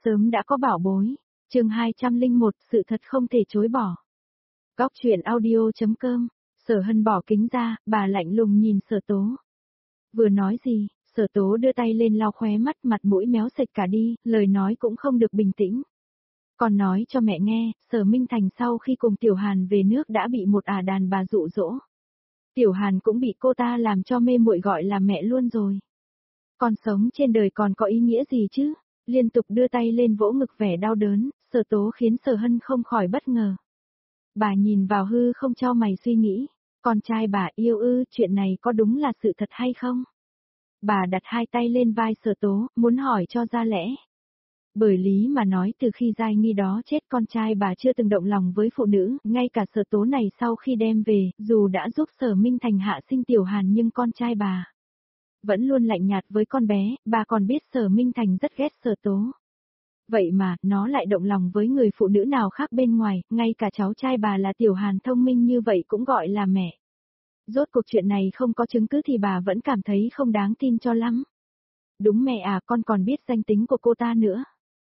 sớm đã có bảo bối. Chương 201, sự thật không thể chối bỏ. Góc truyện audio.com. Sở Hân bỏ kính ra, bà lạnh lùng nhìn Sở Tố. Vừa nói gì, Sở Tố đưa tay lên lau khóe mắt, mặt mũi méo sệt cả đi, lời nói cũng không được bình tĩnh. Còn nói cho mẹ nghe, Sở Minh Thành sau khi cùng Tiểu Hàn về nước đã bị một đàn bà dụ dỗ. Tiểu Hàn cũng bị cô ta làm cho mê muội gọi là mẹ luôn rồi. Còn sống trên đời còn có ý nghĩa gì chứ? Liên tục đưa tay lên vỗ ngực vẻ đau đớn, Sở Tố khiến Sở Hân không khỏi bất ngờ. Bà nhìn vào hư không cho mày suy nghĩ, con trai bà yêu chuyện này có đúng là sự thật hay không? Bà đặt hai tay lên vai Sở Tố, muốn hỏi cho ra lẽ. Bởi lý mà nói từ khi Giai Nghi đó chết con trai bà chưa từng động lòng với phụ nữ, ngay cả Sở Tố này sau khi đem về, dù đã giúp Sở Minh Thành hạ sinh Tiểu Hàn nhưng con trai bà vẫn luôn lạnh nhạt với con bé, bà còn biết Sở Minh Thành rất ghét Sở Tố. Vậy mà, nó lại động lòng với người phụ nữ nào khác bên ngoài, ngay cả cháu trai bà là Tiểu Hàn thông minh như vậy cũng gọi là mẹ. Rốt cuộc chuyện này không có chứng cứ thì bà vẫn cảm thấy không đáng tin cho lắm. Đúng mẹ à, con còn biết danh tính của cô ta nữa.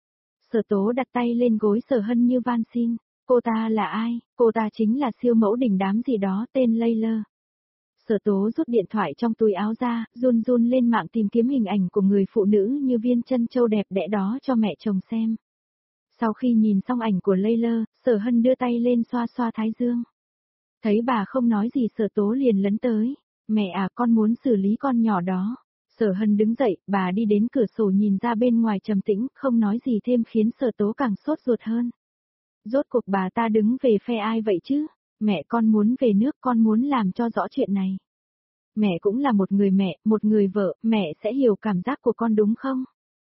Sở Tố đặt tay lên gối Sở Hân như van xin. Cô ta là ai? Cô ta chính là siêu mẫu đỉnh đám gì đó tên Layla. Sở Tố rút điện thoại trong túi áo ra, run run lên mạng tìm kiếm hình ảnh của người phụ nữ như viên chân châu đẹp đẽ đó cho mẹ chồng xem. Sau khi nhìn xong ảnh của Layla, Sở Hân đưa tay lên xoa xoa thái dương. Thấy bà không nói gì Sở Tố liền lấn tới. Mẹ à, con muốn xử lý con nhỏ đó. Sở Hân đứng dậy, bà đi đến cửa sổ nhìn ra bên ngoài trầm tĩnh, không nói gì thêm khiến Sở Tố càng sốt ruột hơn. Rốt cuộc bà ta đứng về phe ai vậy chứ? Mẹ con muốn về nước, con muốn làm cho rõ chuyện này. Mẹ cũng là một người mẹ, một người vợ, mẹ sẽ hiểu cảm giác của con đúng không?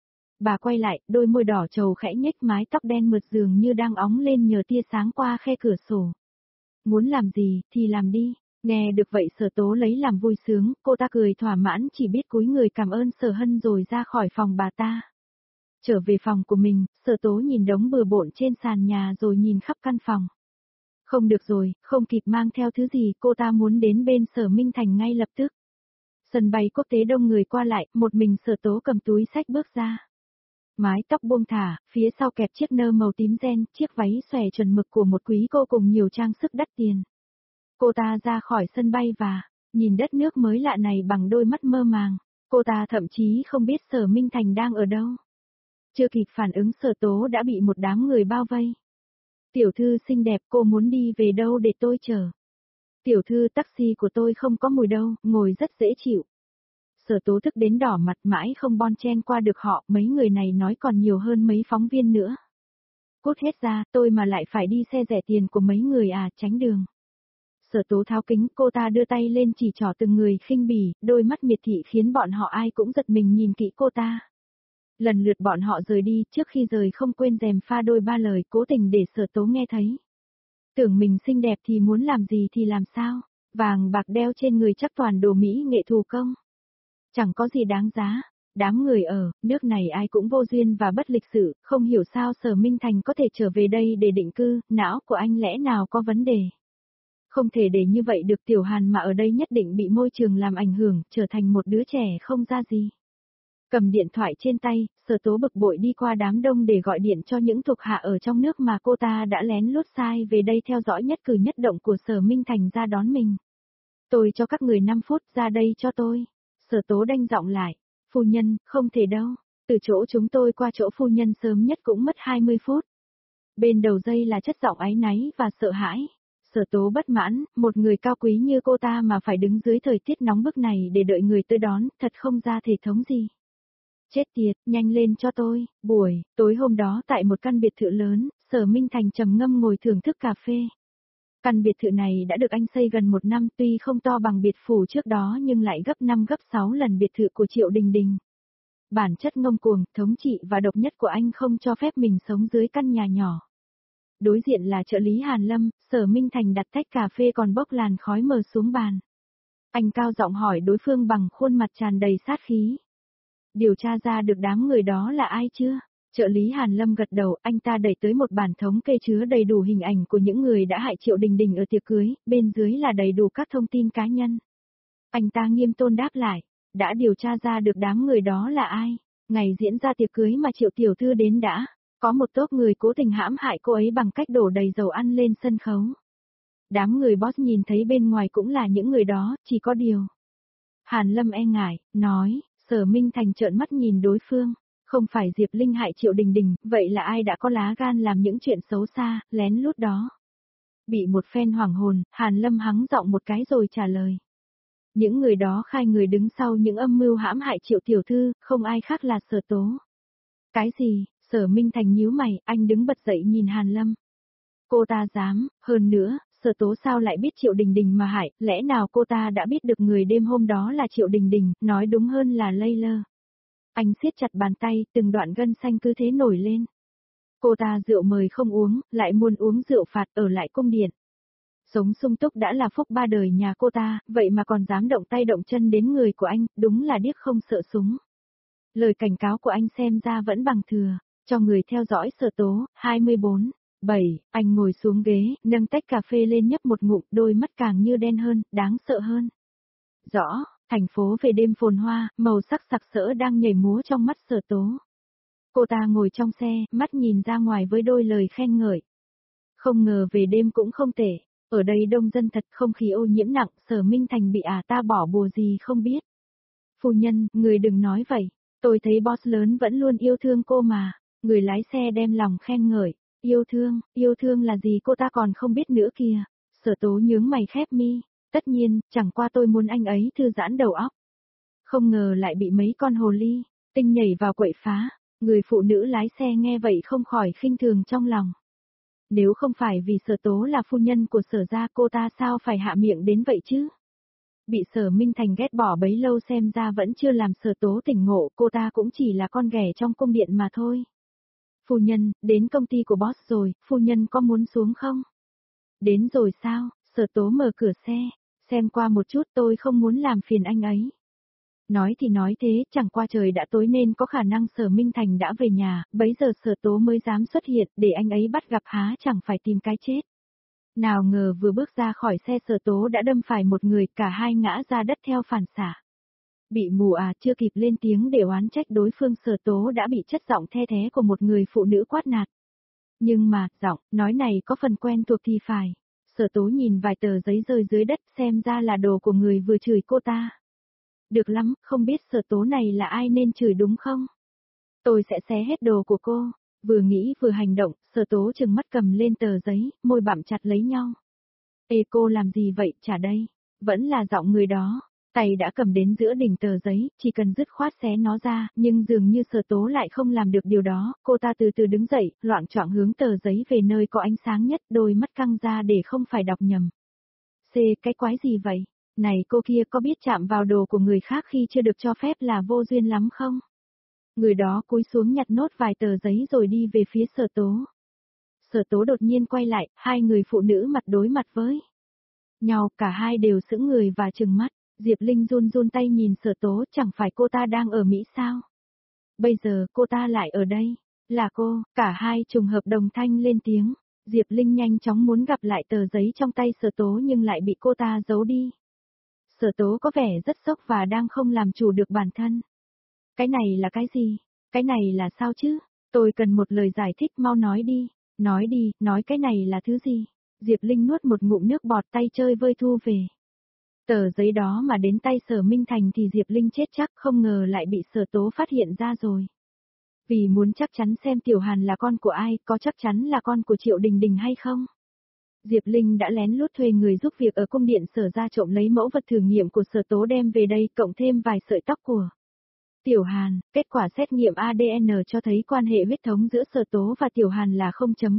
Bà quay lại, đôi môi đỏ trầu khẽ nhếch, mái tóc đen mượt dường như đang óng lên nhờ tia sáng qua khe cửa sổ. Muốn làm gì, thì làm đi. Nghe được vậy Sở Tố lấy làm vui sướng, cô ta cười thỏa mãn chỉ biết cúi người cảm ơn Sở Hân rồi ra khỏi phòng bà ta. Trở về phòng của mình, Sở Tố nhìn đống bừa bộn trên sàn nhà rồi nhìn khắp căn phòng. Không được rồi, không kịp mang theo thứ gì, cô ta muốn đến bên Sở Minh Thành ngay lập tức. Sân bay quốc tế đông người qua lại, một mình Sở Tố cầm túi xách bước ra. Mái tóc buông thả, phía sau kẹp chiếc nơ màu tím ren, chiếc váy xòe chuẩn mực của một quý cô cùng nhiều trang sức đắt tiền. Cô ta ra khỏi sân bay và nhìn đất nước mới lạ này bằng đôi mắt mơ màng. Cô ta thậm chí không biết Sở Minh Thành đang ở đâu. Chưa kịp phản ứng Sở Tố đã bị một đám người bao vây. Tiểu thư xinh đẹp, cô muốn đi về đâu để tôi chở? Tiểu thư, taxi của tôi không có mùi đâu, ngồi rất dễ chịu. Sở Tố thức đến đỏ mặt mãi không bon chen qua được họ, mấy người này nói còn nhiều hơn mấy phóng viên nữa. Cút hết ra, tôi mà lại phải đi xe rẻ tiền của mấy người à, tránh đường. Sở Tố tháo kính, cô ta đưa tay lên chỉ trỏ từng người khinh bỉ, đôi mắt miệt thị khiến bọn họ ai cũng giật mình nhìn kỹ cô ta. Lần lượt bọn họ rời đi, trước khi rời không quên rèm pha đôi ba lời cố tình để Sở Tố nghe thấy. Tưởng mình xinh đẹp thì muốn làm gì thì làm sao, vàng bạc đeo trên người chắc toàn đồ mỹ nghệ thủ công. Chẳng có gì đáng giá, đám người ở, nước này ai cũng vô duyên và bất lịch sự, không hiểu sao Sở Minh Thành có thể trở về đây để định cư, não của anh lẽ nào có vấn đề. Không thể để như vậy được, Tiểu Hàn mà ở đây nhất định bị môi trường làm ảnh hưởng, trở thành một đứa trẻ không ra gì. Cầm điện thoại trên tay, Sở Tố bực bội đi qua đám đông để gọi điện cho những thuộc hạ ở trong nước mà cô ta đã lén lút sai về đây theo dõi nhất cử nhất động của Sở Minh Thành ra đón mình. Tôi cho các người 5 phút ra đây cho tôi. Sở Tố đanh giọng lại. Phu nhân, không thể đâu. Từ chỗ chúng tôi qua chỗ phu nhân sớm nhất cũng mất 20 phút. Bên đầu dây là chất giọng áy náy và sợ hãi. Sở Tố bất mãn, một người cao quý như cô ta mà phải đứng dưới thời tiết nóng bức này để đợi người tới đón, thật không ra thể thống gì. Chết tiệt, nhanh lên cho tôi. Tối hôm đó tại một căn biệt thự lớn, Sở Minh Thành trầm ngâm ngồi thưởng thức cà phê. Căn biệt thự này đã được anh xây gần 1 năm, tuy không to bằng biệt phủ trước đó nhưng lại gấp 5 gấp 6 lần biệt thự của Triệu Đình Đình. Bản chất ngông cuồng, thống trị và độc nhất của anh không cho phép mình sống dưới căn nhà nhỏ. Đối diện là trợ lý Hàn Lâm, Sở Minh Thành đặt tách cà phê còn bốc làn khói mờ xuống bàn. Anh cao giọng hỏi đối phương bằng khuôn mặt tràn đầy sát khí. Điều tra ra được đám người đó là ai chưa? Trợ lý Hàn Lâm gật đầu, anh ta đẩy tới một bản thống kê chứa đầy đủ hình ảnh của những người đã hại Triệu Đình Đình ở tiệc cưới, bên dưới là đầy đủ các thông tin cá nhân. Anh ta nghiêm túc đáp lại, đã điều tra ra được đám người đó là ai? Ngày diễn ra tiệc cưới mà Triệu tiểu thư đến đã. Có một tốp người cố tình hãm hại cô ấy bằng cách đổ đầy dầu ăn lên sân khấu. Đám người boss nhìn thấy bên ngoài cũng là những người đó, chỉ có điều. Hàn Lâm e ngại, nói, Sở Minh Thành trợn mắt nhìn đối phương. Không phải Diệp Linh hại Triệu Đình Đình, vậy là ai đã có lá gan làm những chuyện xấu xa, lén lút đó. Bị một phen hoảng hồn, Hàn Lâm hắng giọng một cái rồi trả lời. Những người đó khai người đứng sau những âm mưu hãm hại Triệu tiểu thư, không ai khác là Sở Tố. Cái gì? Sở Minh Thành nhíu mày, anh đứng bật dậy nhìn Hàn Lâm. Cô ta dám, hơn nữa, Sở Tố sao lại biết Triệu Đình Đình mà hại, lẽ nào cô ta đã biết được người đêm hôm đó là Triệu Đình Đình, nói đúng hơn là lây lơ. Anh siết chặt bàn tay, từng đoạn gân xanh cứ thế nổi lên. Cô ta rượu mời không uống, lại muốn uống rượu phạt ở lại cung điện. Sống sung túc đã là phúc ba đời nhà cô ta, vậy mà còn dám động tay động chân đến người của anh, đúng là điếc không sợ súng. Lời cảnh cáo của anh xem ra vẫn bằng thừa, cho người theo dõi Sở Tố, 24. 7, anh ngồi xuống ghế, nâng tách cà phê lên nhấp một ngụm, đôi mắt càng như đen hơn, đáng sợ hơn. Rõ, thành phố về đêm phồn hoa, màu sắc sặc sỡ đang nhảy múa trong mắt Sở Tố. Cô ta ngồi trong xe, mắt nhìn ra ngoài với đôi lời khen ngợi. Không ngờ về đêm cũng không tệ, ở đây đông dân thật, không khí ô nhiễm nặng, Sở Minh Thành bị ta bỏ bùa gì không biết. Phu nhân, người đừng nói vậy, tôi thấy boss lớn vẫn luôn yêu thương cô mà, người lái xe đem lòng khen ngợi. Yêu thương là gì cô ta còn không biết nữa kìa. Sở Tố nhướng mày khép mi, tất nhiên, chẳng qua tôi muốn anh ấy thư giãn đầu óc. Không ngờ lại bị mấy con hồ ly, tinh nhảy vào quậy phá, người phụ nữ lái xe nghe vậy không khỏi khinh thường trong lòng. Nếu không phải vì Sở Tố là phu nhân của Sở gia cô ta sao phải hạ miệng đến vậy chứ? Bị Sở Minh Thành ghét bỏ bấy lâu xem ra vẫn chưa làm Sở Tố tỉnh ngộ, cô ta cũng chỉ là con ghẻ trong cung điện mà thôi. Phu nhân, đến công ty của boss rồi, phu nhân có muốn xuống không? Đến rồi sao? Sở Tố mở cửa xe, xem qua một chút, tôi không muốn làm phiền anh ấy. Nói thì nói thế, chẳng qua trời đã tối nên có khả năng Sở Minh Thành đã về nhà, bấy giờ Sở Tố mới dám xuất hiện, để anh ấy bắt gặp há chẳng phải tìm cái chết. Nào ngờ vừa bước ra khỏi xe Sở Tố đã đâm phải một người, cả hai ngã ra đất theo phản xạ. Bị mù chưa kịp lên tiếng để oán trách đối phương, Sở Tố đã bị chất giọng the thé của một người phụ nữ quát nạt. Nhưng mà, giọng, nói này có phần quen thuộc thì phải. Sở Tố nhìn vài tờ giấy rơi dưới đất, xem ra là đồ của người vừa chửi cô ta. Được lắm, không biết Sở Tố này là ai nên chửi đúng không? Tôi sẽ xé hết đồ của cô. Vừa nghĩ vừa hành động, Sở Tố trừng mắt cầm lên tờ giấy, môi bặm chặt lấy nhau. Ê cô làm gì vậy, trả đây. Vẫn là giọng người đó. Tay đã cầm đến giữa đỉnh tờ giấy, chỉ cần dứt khoát xé nó ra, nhưng dường như Sở Tố lại không làm được điều đó, cô ta từ từ đứng dậy, loạng choạng hướng tờ giấy về nơi có ánh sáng nhất, đôi mắt căng ra để không phải đọc nhầm. Cái quái gì vậy? Này cô kia có biết chạm vào đồ của người khác khi chưa được cho phép là vô duyên lắm không? Người đó cúi xuống nhặt nốt vài tờ giấy rồi đi về phía Sở Tố. Sở Tố đột nhiên quay lại, hai người phụ nữ mặt đối mặt với nhau, cả hai đều sững người và trừng mắt. Diệp Linh run run tay nhìn Sở Tố, chẳng phải cô ta đang ở Mỹ sao? Bây giờ cô ta lại ở đây. Là cô, cả hai trùng hợp đồng thanh lên tiếng. Diệp Linh nhanh chóng muốn gặp lại tờ giấy trong tay Sở Tố nhưng lại bị cô ta giấu đi. Sở Tố có vẻ rất sốc và đang không làm chủ được bản thân. Cái này là cái gì? Cái này là sao chứ? Tôi cần một lời giải thích, mau nói đi. Nói đi, nói cái này là thứ gì? Diệp Linh nuốt một ngụm nước bọt, tay chơi vơi thu về. Tờ giấy đó mà đến tay Sở Minh Thành thì Diệp Linh chết chắc, không ngờ lại bị Sở Tố phát hiện ra rồi. Vì muốn chắc chắn xem Tiểu Hàn là con của ai, có chắc chắn là con của Triệu Đình Đình hay không? Diệp Linh đã lén lút thuê người giúp việc ở cung điện Sở ra trộm lấy mẫu vật thử nghiệm của Sở Tố đem về đây, cộng thêm vài sợi tóc của Tiểu Hàn. Kết quả xét nghiệm ADN cho thấy quan hệ huyết thống giữa Sở Tố và Tiểu Hàn là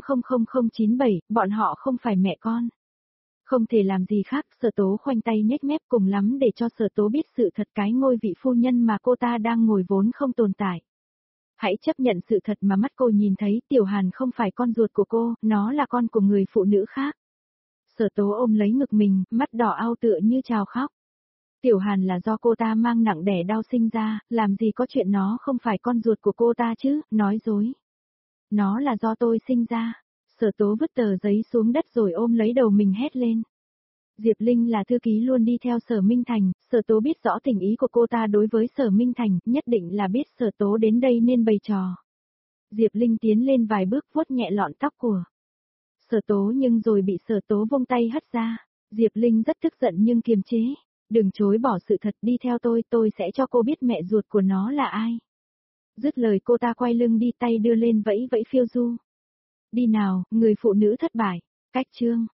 0.00097, bọn họ không phải mẹ con. Không thể làm gì khác, Sở Tố khoanh tay nhếch mép, cùng lắm để cho Sở Tố biết sự thật, cái ngôi vị phu nhân mà cô ta đang ngồi vốn không tồn tại. Hãy chấp nhận sự thật mà mắt cô nhìn thấy, Tiểu Hàn không phải con ruột của cô, nó là con của người phụ nữ khác. Sở Tố ôm lấy ngực mình, mắt đỏ ao tựa như trào khóc. Tiểu Hàn là do cô ta mang nặng đẻ đau sinh ra, làm gì có chuyện nó không phải con ruột của cô ta chứ, nói dối. Nó là do tôi sinh ra. Sở Tố vứt tờ giấy xuống đất rồi ôm lấy đầu mình hét lên. Diệp Linh là thư ký luôn đi theo Sở Minh Thành, Sở Tố biết rõ tình ý của cô ta đối với Sở Minh Thành, nhất định là biết Sở Tố đến đây nên bày trò. Diệp Linh tiến lên vài bước vuốt nhẹ lọn tóc của Sở Tố nhưng rồi bị Sở Tố vung tay hất ra. Diệp Linh rất tức giận nhưng kiềm chế. Đừng chối bỏ sự thật, đi theo tôi sẽ cho cô biết mẹ ruột của nó là ai. Dứt lời cô ta quay lưng đi, tay đưa lên vẫy vẫy phiêu du. Đi nào, người phụ nữ thất bại. Cách chương